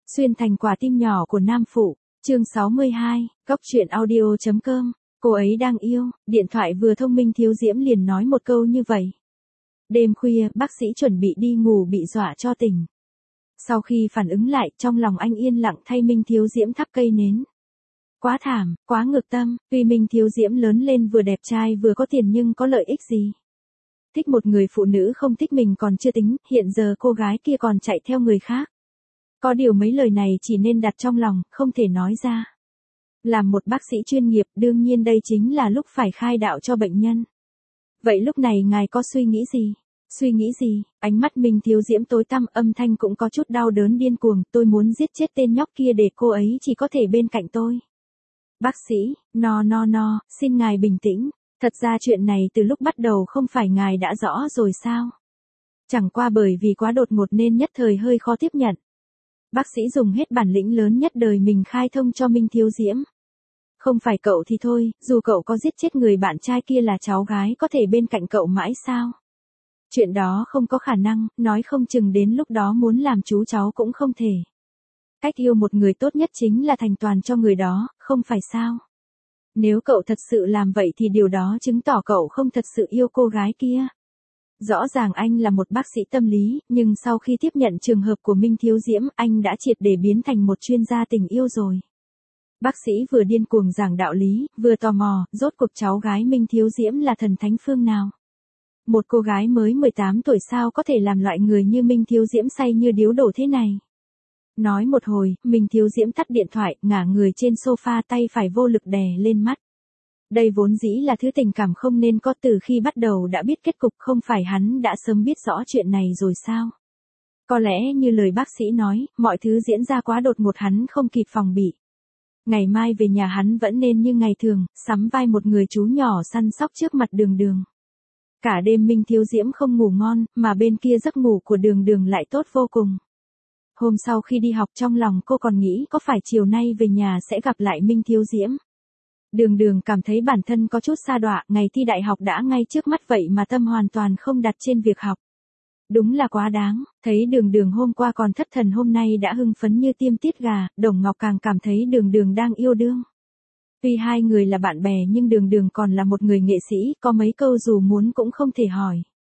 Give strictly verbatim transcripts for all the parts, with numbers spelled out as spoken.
Xuyên thành quả tim nhỏ của nam phụ, chương sáu mươi hai, Cóc truyện audio.com, cô ấy đang yêu, điện thoại vừa thông minh Thiếu Diễm liền nói một câu như vậy. Đêm khuya, bác sĩ chuẩn bị đi ngủ bị dọa cho tỉnh. Sau khi phản ứng lại, trong lòng anh yên lặng thay Minh Thiếu Diễm thắp cây nến. Quá thảm, quá ngược tâm, tuy Minh Thiếu Diễm lớn lên vừa đẹp trai vừa có tiền nhưng có lợi ích gì? Thích một người phụ nữ không thích mình còn chưa tính, hiện giờ cô gái kia còn chạy theo người khác. Có điều mấy lời này chỉ nên đặt trong lòng, không thể nói ra. Làm một bác sĩ chuyên nghiệp, đương nhiên đây chính là lúc phải khai đạo cho bệnh nhân. Vậy lúc này ngài có suy nghĩ gì? Suy nghĩ gì? Ánh mắt Minh Thiếu Diễm tối tăm, âm thanh cũng có chút đau đớn điên cuồng, tôi muốn giết chết tên nhóc kia để cô ấy chỉ có thể bên cạnh tôi. Bác sĩ, no no no, xin ngài bình tĩnh, thật ra chuyện này từ lúc bắt đầu không phải ngài đã rõ rồi sao? Chẳng qua bởi vì quá đột ngột nên nhất thời hơi khó tiếp nhận. Bác sĩ dùng hết bản lĩnh lớn nhất đời mình khai thông cho Minh Thiếu Diễm. Không phải cậu thì thôi, dù cậu có giết chết người bạn trai kia là cháu gái có thể bên cạnh cậu mãi sao? Chuyện đó không có khả năng, nói không chừng đến lúc đó muốn làm chú cháu cũng không thể. Cách yêu một người tốt nhất chính là thành toàn cho người đó, không phải sao? Nếu cậu thật sự làm vậy thì điều đó chứng tỏ cậu không thật sự yêu cô gái kia. Rõ ràng anh là một bác sĩ tâm lý, nhưng sau khi tiếp nhận trường hợp của Minh Thiếu Diễm, anh đã triệt để biến thành một chuyên gia tình yêu rồi. Bác sĩ vừa điên cuồng giảng đạo lý, vừa tò mò, rốt cuộc cháu gái Minh Thiếu Diễm là thần thánh phương nào? Một cô gái mới mười tám tuổi sao có thể làm loại người như Minh Thiếu Diễm say như điếu đổ thế này? Nói một hồi, Minh Thiếu Diễm tắt điện thoại, ngả người trên sofa, tay phải vô lực đè lên mắt. Đây vốn dĩ là thứ tình cảm không nên có, từ khi bắt đầu đã biết kết cục, không phải hắn đã sớm biết rõ chuyện này rồi sao? Có lẽ như lời bác sĩ nói, mọi thứ diễn ra quá đột ngột hắn không kịp phòng bị. Ngày mai về nhà hắn vẫn nên như ngày thường, sắm vai một người chú nhỏ săn sóc trước mặt Đường Đường. Cả đêm Minh Thiếu Diễm không ngủ ngon, mà bên kia giấc ngủ của Đường Đường lại tốt vô cùng. Hôm sau khi đi học trong lòng cô còn nghĩ có phải chiều nay về nhà sẽ gặp lại Minh Thiếu Diễm. Đường Đường cảm thấy bản thân có chút sa đọa, ngày thi đại học đã ngay trước mắt vậy mà tâm hoàn toàn không đặt trên việc học. Đúng là quá đáng, thấy Đường Đường hôm qua còn thất thần hôm nay đã hưng phấn như tiêm tiết gà, Đồng Ngọc càng cảm thấy Đường Đường đang yêu đương. Tuy hai người là bạn bè nhưng Đường Đường còn là một người nghệ sĩ, có mấy câu dù muốn cũng không thể hỏi.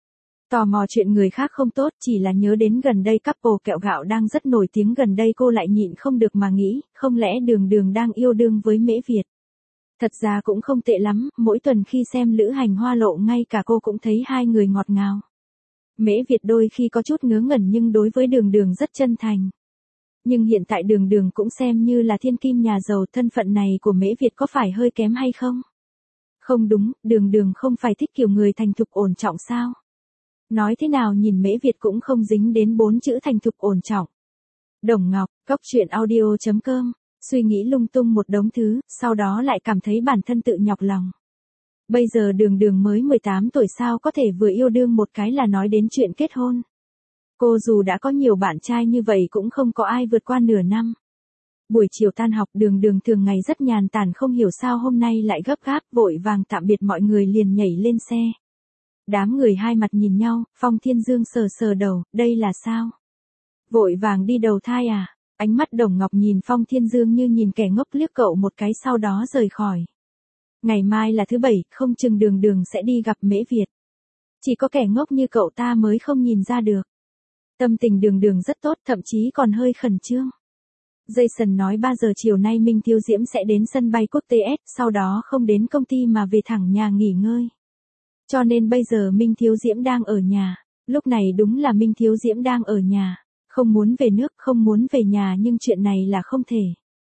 Tò mò chuyện người khác không tốt, chỉ là nhớ đến gần đây couple kẹo gạo đang rất nổi tiếng gần đây cô lại nhịn không được mà nghĩ, không lẽ Đường Đường đang yêu đương với Mễ Việt. Thật ra cũng không tệ lắm, mỗi tuần khi xem Lữ Hành Hoa Lộ ngay cả cô cũng thấy hai người ngọt ngào. Mễ Việt đôi khi có chút ngớ ngẩn nhưng đối với Đường Đường rất chân thành. Nhưng hiện tại Đường Đường cũng xem như là thiên kim nhà giàu, thân phận này của Mễ Việt có phải hơi kém hay không? Không đúng, Đường Đường không phải thích kiểu người thành thục ổn trọng sao? Nói thế nào nhìn Mễ Việt cũng không dính đến bốn chữ thành thục ổn trọng. Đồng Ngọc, Cóc truyện audio.com, suy nghĩ lung tung một đống thứ, sau đó lại cảm thấy bản thân tự nhọc lòng. Bây giờ Đường Đường mới mười tám tuổi sao có thể vừa yêu đương một cái là nói đến chuyện kết hôn. Cô dù đã có nhiều bạn trai như vậy cũng không có ai vượt qua nửa năm. Buổi chiều tan học Đường Đường thường ngày rất nhàn tản, không hiểu sao hôm nay lại gấp gáp, vội vàng tạm biệt mọi người liền nhảy lên xe. Đám người hai mặt nhìn nhau, Phong Thiên Dương sờ sờ đầu, đây là sao? Vội vàng đi đầu thai à? Ánh mắt Đồng Ngọc nhìn Phong Thiên Dương như nhìn kẻ ngốc, liếc cậu một cái sau đó rời khỏi. Ngày mai là thứ bảy, không chừng Đường Đường sẽ đi gặp Mễ Việt. Chỉ có kẻ ngốc như cậu ta mới không nhìn ra được. Tâm tình Đường Đường rất tốt, thậm chí còn hơi khẩn trương. Jason nói ba giờ chiều nay Minh Thiếu Diễm sẽ đến sân bay quốc tế S, sau đó không đến công ty mà về thẳng nhà nghỉ ngơi. Cho nên bây giờ Minh Thiếu Diễm đang ở nhà. Lúc này đúng là Minh Thiếu Diễm đang ở nhà. Không muốn về nước, không muốn về nhà nhưng chuyện này là không thể.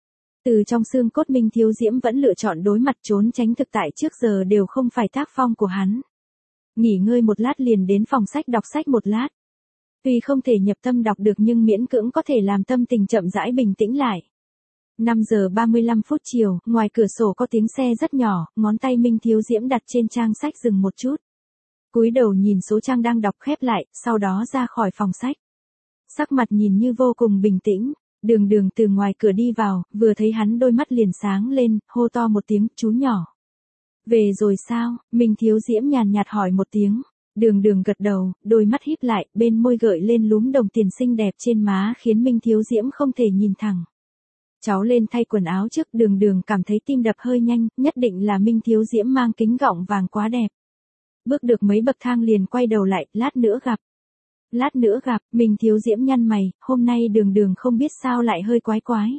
Từ trong xương cốt Minh Thiếu Diễm vẫn lựa chọn đối mặt trốn tránh thực tại, trước giờ đều không phải tác phong của hắn. Nghỉ ngơi một lát liền đến phòng sách đọc sách một lát. Tuy không thể nhập tâm đọc được nhưng miễn cưỡng có thể làm tâm tình chậm rãi bình tĩnh lại. năm giờ ba mươi lăm phút chiều, ngoài cửa sổ có tiếng xe rất nhỏ, ngón tay Minh Thiếu Diễm đặt trên trang sách dừng một chút. Cúi đầu nhìn số trang đang đọc khép lại, sau đó ra khỏi phòng sách. Sắc mặt nhìn như vô cùng bình tĩnh, Đường Đường từ ngoài cửa đi vào, vừa thấy hắn đôi mắt liền sáng lên, hô to một tiếng, chú nhỏ. Về rồi sao? Minh Thiếu Diễm nhàn nhạt hỏi một tiếng. Đường Đường gật đầu, đôi mắt híp lại, bên môi gợi lên lúm đồng tiền xinh đẹp trên má khiến Minh Thiếu Diễm không thể nhìn thẳng. Cháu lên thay quần áo trước. Đường Đường cảm thấy tim đập hơi nhanh, nhất định là Minh Thiếu Diễm mang kính gọng vàng quá đẹp. Bước được mấy bậc thang liền quay đầu lại, lát nữa gặp. Lát nữa gặp, Minh Thiếu Diễm nhăn mày, hôm nay Đường Đường không biết sao lại hơi quái quái.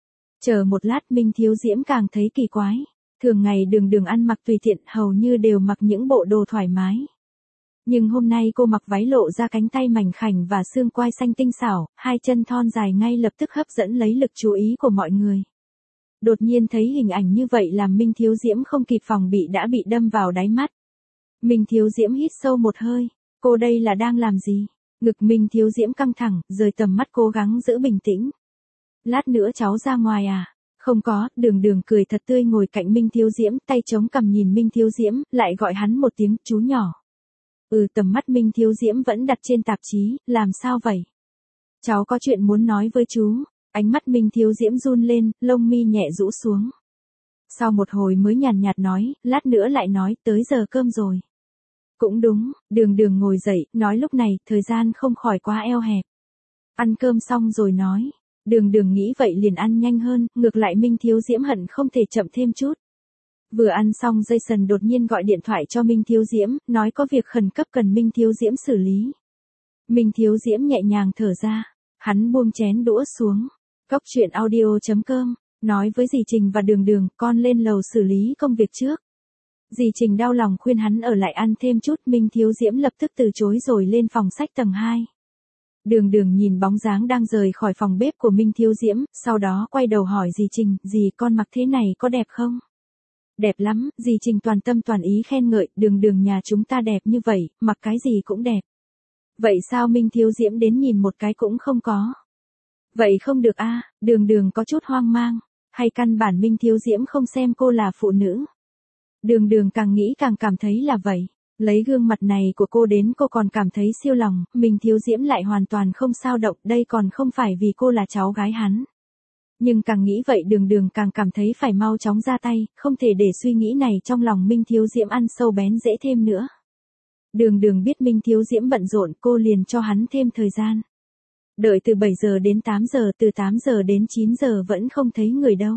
Chờ một lát Minh Thiếu Diễm càng thấy kỳ quái. Thường ngày Đường Đường ăn mặc tùy tiện, hầu như đều mặc những bộ đồ thoải mái. Nhưng hôm nay cô mặc váy lộ ra cánh tay mảnh khảnh và xương quai xanh tinh xảo, hai chân thon dài ngay lập tức hấp dẫn lấy lực chú ý của mọi người. Đột nhiên thấy hình ảnh như vậy làm Minh Thiếu Diễm không kịp phòng bị đã bị đâm vào đáy mắt. Minh Thiếu Diễm hít sâu một hơi, cô đây là đang làm gì? Ngực Minh Thiếu Diễm căng thẳng, rời tầm mắt cố gắng giữ bình tĩnh. Lát nữa cháu ra ngoài à? Không có. Đường Đường cười thật tươi ngồi cạnh Minh Thiếu Diễm, tay chống cằm nhìn Minh Thiếu Diễm, lại gọi hắn một tiếng chú nhỏ. Ừ, tầm mắt Minh Thiếu Diễm vẫn đặt trên tạp chí, làm sao vậy? Cháu có chuyện muốn nói với chú. Ánh mắt Minh Thiếu Diễm run lên, lông mi nhẹ rũ xuống. Sau một hồi mới nhàn nhạt nói, lát nữa lại nói, tới giờ cơm rồi. Cũng đúng. Đường Đường ngồi dậy, nói lúc này, thời gian không khỏi quá eo hẹp. Ăn cơm xong rồi nói. Đường Đường nghĩ vậy liền ăn nhanh hơn, ngược lại Minh Thiếu Diễm hận không thể chậm thêm chút. Vừa ăn xong Jason đột nhiên gọi điện thoại cho Minh Thiếu Diễm, nói có việc khẩn cấp cần Minh Thiếu Diễm xử lý. Minh Thiếu Diễm nhẹ nhàng thở ra, hắn buông chén đũa xuống. Cốc truyện audio chấm com, nói với dì Trình và Đường Đường, con lên lầu xử lý công việc trước. Dì Trình đau lòng khuyên hắn ở lại ăn thêm chút, Minh Thiếu Diễm lập tức từ chối rồi lên phòng sách tầng hai. Đường Đường nhìn bóng dáng đang rời khỏi phòng bếp của Minh Thiếu Diễm, sau đó quay đầu hỏi dì Trình, dì con mặc thế này có đẹp không? Đẹp lắm, dì Trình toàn tâm toàn ý khen ngợi, Đường Đường nhà chúng ta đẹp như vậy, mặc cái gì cũng đẹp. Vậy sao Minh Thiếu Diễm đến nhìn một cái cũng không có? Vậy không được a. Đường Đường có chút hoang mang, hay căn bản Minh Thiếu Diễm không xem cô là phụ nữ? Đường Đường càng nghĩ càng cảm thấy là vậy. Lấy gương mặt này của cô đến cô còn cảm thấy siêu lòng, Minh Thiếu Diễm lại hoàn toàn không sao động, đây còn không phải vì cô là cháu gái hắn. Nhưng càng nghĩ vậy Đường Đường càng cảm thấy phải mau chóng ra tay, không thể để suy nghĩ này trong lòng Minh Thiếu Diễm ăn sâu bén rễ thêm nữa. Đường Đường biết Minh Thiếu Diễm bận rộn, cô liền cho hắn thêm thời gian. Đợi từ bảy giờ đến tám giờ, từ tám giờ đến chín giờ vẫn không thấy người đâu.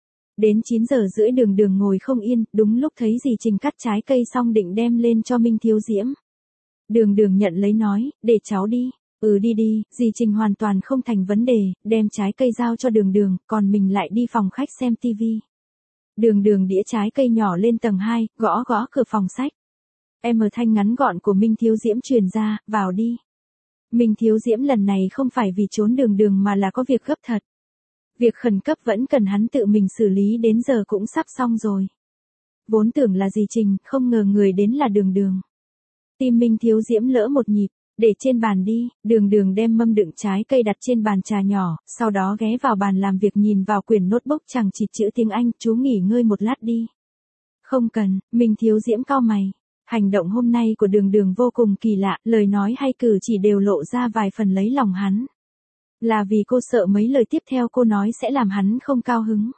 Đến chín giờ rưỡi Đường Đường ngồi không yên, đúng lúc thấy dì Trình cắt trái cây xong định đem lên cho Minh Thiếu Diễm. Đường Đường nhận lấy nói, để cháu đi. Ừ đi đi, dì Trình hoàn toàn không thành vấn đề, đem trái cây giao cho Đường Đường, còn mình lại đi phòng khách xem tivi. Đường Đường đĩa trái cây nhỏ lên tầng hai, gõ gõ cửa phòng sách. Em ở thanh ngắn gọn của Minh Thiếu Diễm truyền ra, vào đi. Minh Thiếu Diễm lần này không phải vì trốn Đường Đường mà là có việc gấp thật. Việc khẩn cấp vẫn cần hắn tự mình xử lý, đến giờ cũng sắp xong rồi. Vốn tưởng là dì Trình, không ngờ người đến là Đường Đường. Tim Minh Thiếu Diễm lỡ một nhịp, để trên bàn đi. Đường Đường đem mâm đựng trái cây đặt trên bàn trà nhỏ, sau đó ghé vào bàn làm việc nhìn vào quyển notebook chẳng chịt chữ tiếng Anh, chú nghỉ ngơi một lát đi. Không cần. Minh Thiếu Diễm cau mày. Hành động hôm nay của Đường Đường vô cùng kỳ lạ, lời nói hay cử chỉ đều lộ ra vài phần lấy lòng hắn. Là vì cô sợ mấy lời tiếp theo cô nói sẽ làm hắn không cao hứng.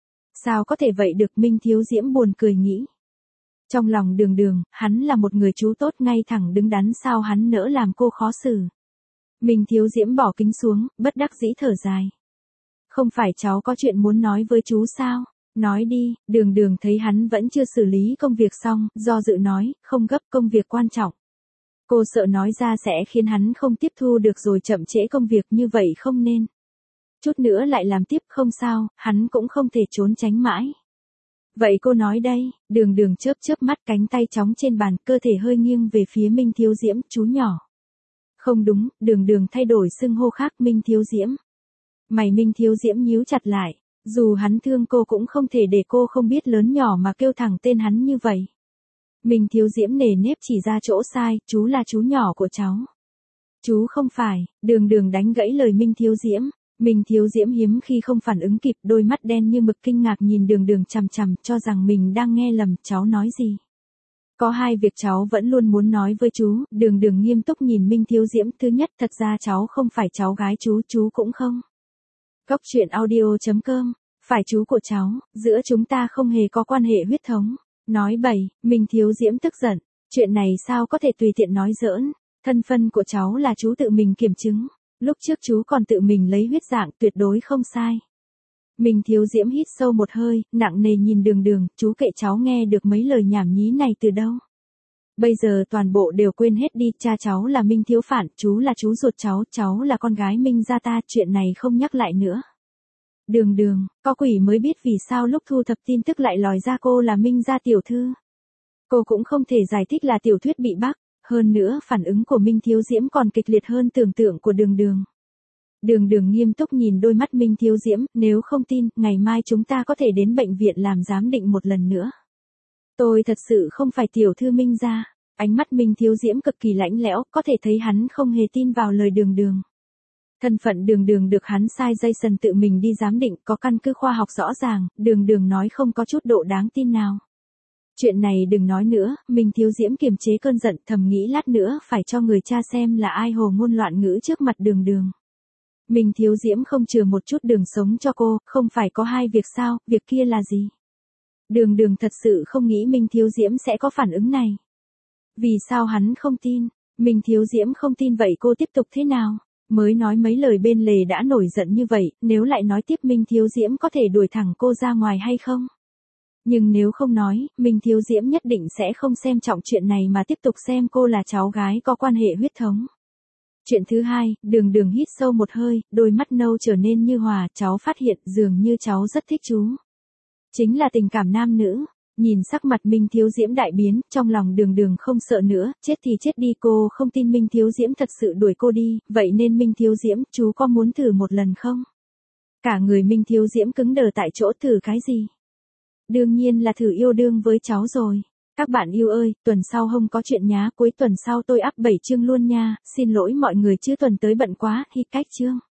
Sao có thể vậy được, Minh Thiếu Diễm buồn cười nghĩ. Trong lòng Đường Đường, hắn là một người chú tốt ngay thẳng đứng đắn, sao hắn nỡ làm cô khó xử. Minh Thiếu Diễm bỏ kính xuống, bất đắc dĩ thở dài. Không phải cháu có chuyện muốn nói với chú sao? Nói đi. Đường Đường thấy hắn vẫn chưa xử lý công việc xong, do dự nói, không gấp, công việc quan trọng. Cô sợ nói ra sẽ khiến hắn không tiếp thu được rồi chậm trễ công việc, như vậy không nên. Chút nữa lại làm tiếp, không sao, hắn cũng không thể trốn tránh mãi. Vậy cô nói đây. Đường Đường chớp chớp mắt, cánh tay trống trên bàn, cơ thể hơi nghiêng về phía Minh Thiếu Diễm, chú nhỏ. Không đúng. Đường Đường thay đổi xưng hô khác, Minh Thiếu Diễm. Mày Minh Thiếu Diễm nhíu chặt lại. Dù hắn thương cô cũng không thể để cô không biết lớn nhỏ mà kêu thẳng tên hắn như vậy. Minh Thiếu Diễm nề nếp chỉ ra chỗ sai, chú là chú nhỏ của cháu. Chú không phải. Đường Đường đánh gãy lời Minh Thiếu Diễm. Minh Thiếu Diễm hiếm khi không phản ứng kịp, đôi mắt đen như mực kinh ngạc nhìn Đường Đường chằm chằm, cho rằng mình đang nghe lầm. Cháu nói gì? Có hai việc cháu vẫn luôn muốn nói với chú. Đường Đường nghiêm túc nhìn Minh Thiếu Diễm. Thứ nhất, thật ra cháu không phải cháu gái chú, chú cũng không. Cốc truyện audio chấm com, phải chú của cháu, giữa chúng ta không hề có quan hệ huyết thống. Nói bậy. Minh Thiếu Diễm tức giận. Chuyện này sao có thể tùy tiện nói giỡn, thân phận của cháu là chú tự mình kiểm chứng, lúc trước chú còn tự mình lấy huyết dạng tuyệt đối không sai. Minh Thiếu Diễm hít sâu một hơi, nặng nề nhìn Đường Đường, chú kệ cháu nghe được mấy lời nhảm nhí này từ đâu. Bây giờ toàn bộ đều quên hết đi, cha cháu là Minh Thiếu Phản, chú là chú ruột cháu, cháu là con gái Minh gia ta, chuyện này không nhắc lại nữa. Đường Đường, có quỷ mới biết vì sao lúc thu thập tin tức lại lòi ra cô là Minh gia tiểu thư. Cô cũng không thể giải thích là tiểu thuyết bị bắt, hơn nữa phản ứng của Minh Thiếu Diễm còn kịch liệt hơn tưởng tượng của Đường Đường. Đường Đường nghiêm túc nhìn đôi mắt Minh Thiếu Diễm, nếu không tin, ngày mai chúng ta có thể đến bệnh viện làm giám định một lần nữa. Tôi thật sự không phải tiểu thư Minh gia. Ánh mắt Minh Thiếu Diễm cực kỳ lạnh lẽo, có thể thấy hắn không hề tin vào lời Đường Đường. Thân phận Đường Đường được hắn sai dây sần tự mình đi giám định, có căn cứ khoa học rõ ràng, Đường Đường nói không có chút độ đáng tin nào. Chuyện này đừng nói nữa, Minh Thiếu Diễm kiềm chế cơn giận, thầm nghĩ lát nữa phải cho người cha xem là ai hồ ngôn loạn ngữ trước mặt Đường Đường. Minh Thiếu Diễm không chừa một chút đường sống cho cô, không phải có hai việc sao, việc kia là gì? Đường Đường thật sự không nghĩ Minh Thiếu Diễm sẽ có phản ứng này. Vì sao hắn không tin? Minh Thiếu Diễm không tin vậy cô tiếp tục thế nào? Mới nói mấy lời bên lề đã nổi giận như vậy, nếu lại nói tiếp Minh Thiếu Diễm có thể đuổi thẳng cô ra ngoài hay không? Nhưng nếu không nói, Minh Thiếu Diễm nhất định sẽ không xem trọng chuyện này mà tiếp tục xem cô là cháu gái có quan hệ huyết thống. Chuyện thứ hai, Đường Đường hít sâu một hơi, đôi mắt nâu trở nên như hòa, cháu phát hiện dường như cháu rất thích chú. Chính là tình cảm nam nữ. Nhìn sắc mặt Minh Thiếu Diễm đại biến, trong lòng Đường Đường không sợ nữa, chết thì chết đi, cô không tin Minh Thiếu Diễm thật sự đuổi cô đi, vậy nên Minh Thiếu Diễm, chú có muốn thử một lần không? Cả người Minh Thiếu Diễm cứng đờ tại chỗ, thử cái gì? Đương nhiên là thử yêu đương với cháu rồi. Các bạn yêu ơi, tuần sau không có chuyện nhá, cuối tuần sau tôi up bảy chương luôn nha, xin lỗi mọi người chứ tuần tới bận quá, hi cách chương.